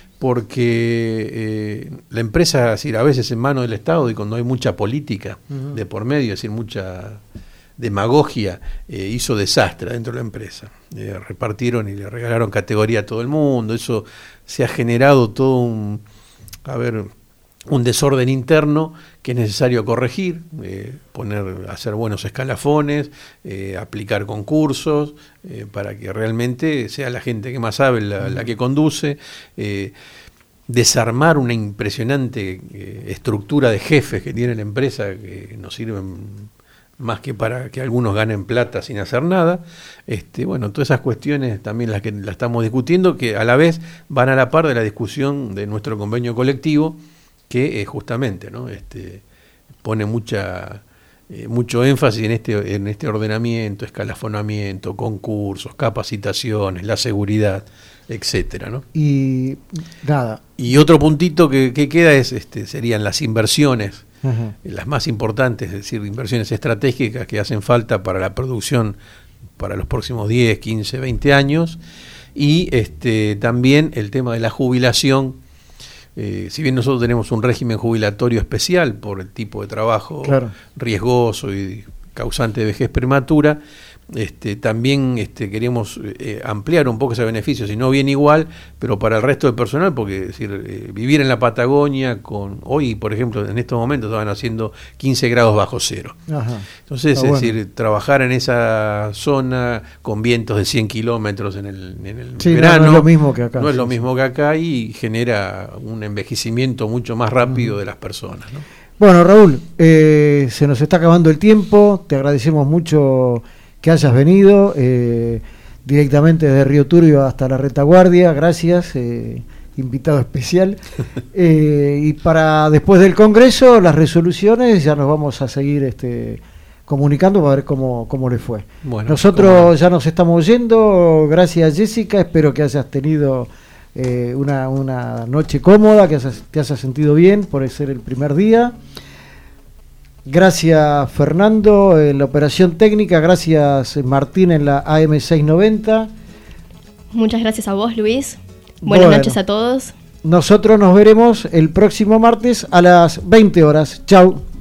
Speaker 7: porque eh, la empresa, es decir, a veces en manos del Estado y cuando hay mucha política uh-huh. de por medio, es decir, mucha demagogia, eh, hizo desastre dentro de la empresa. Eh, repartieron y le regalaron categoría a todo el mundo. Eso se ha generado todo un, a ver, un desorden interno que es necesario corregir, eh, poner, hacer buenos escalafones, eh, aplicar concursos, eh, para que realmente sea la gente que más sabe la, la que conduce, eh, desarmar una impresionante eh, estructura de jefes que tiene la empresa que nos sirven más que para que algunos ganen plata sin hacer nada. Este, bueno, todas esas cuestiones también las que las estamos discutiendo, que a la vez van a la par de la discusión de nuestro convenio colectivo, que eh, justamente, ¿no? este, pone mucha eh, mucho énfasis en este, en este ordenamiento, escalafonamiento, concursos, capacitaciones, la seguridad, etcétera, ¿no?
Speaker 1: Y nada.
Speaker 7: Y otro puntito que, que queda es este, serían las inversiones.
Speaker 1: Ajá.
Speaker 7: Las más importantes, es decir, inversiones estratégicas que hacen falta para la producción para los próximos diez, quince, veinte años, y este también el tema de la jubilación. Eh, si bien nosotros tenemos un régimen jubilatorio especial por el tipo de trabajo claro. riesgoso y causante de vejez prematura, este, también este, queremos eh, ampliar un poco ese beneficio, si no bien igual, pero para el resto del personal, porque es decir, eh, vivir en la Patagonia, con hoy, por ejemplo, en estos momentos estaban haciendo quince grados bajo cero.
Speaker 1: Ajá.
Speaker 7: Entonces,
Speaker 1: Está
Speaker 7: es
Speaker 1: bueno.
Speaker 7: decir, trabajar en esa zona con vientos de cien kilómetros en el, en el
Speaker 1: sí,
Speaker 7: verano,
Speaker 1: no, no es lo mismo que acá.
Speaker 7: No es
Speaker 1: sí,
Speaker 7: lo
Speaker 1: sí.
Speaker 7: mismo que acá y genera un envejecimiento mucho más rápido uh-huh. de las personas, ¿no?
Speaker 1: Bueno, Raúl, eh, se nos está acabando el tiempo, te agradecemos mucho que hayas venido eh, directamente desde Río Turbio hasta la retaguardia, gracias, eh, invitado especial. eh, y para después del Congreso, las resoluciones, ya nos vamos a seguir este, comunicando para ver cómo, cómo le fue. Bueno, nosotros ¿cómo? Ya nos estamos yendo, gracias Jessica, espero que hayas tenido eh, una, una noche cómoda, que hayas, te hayas sentido bien por ser el primer día. Gracias Fernando en la operación técnica, gracias Martín en la A M seiscientos noventa.
Speaker 2: Muchas gracias a vos, Luis. Buenas bueno, noches a todos.
Speaker 1: Nosotros nos veremos el próximo martes a las veinte horas. Chau.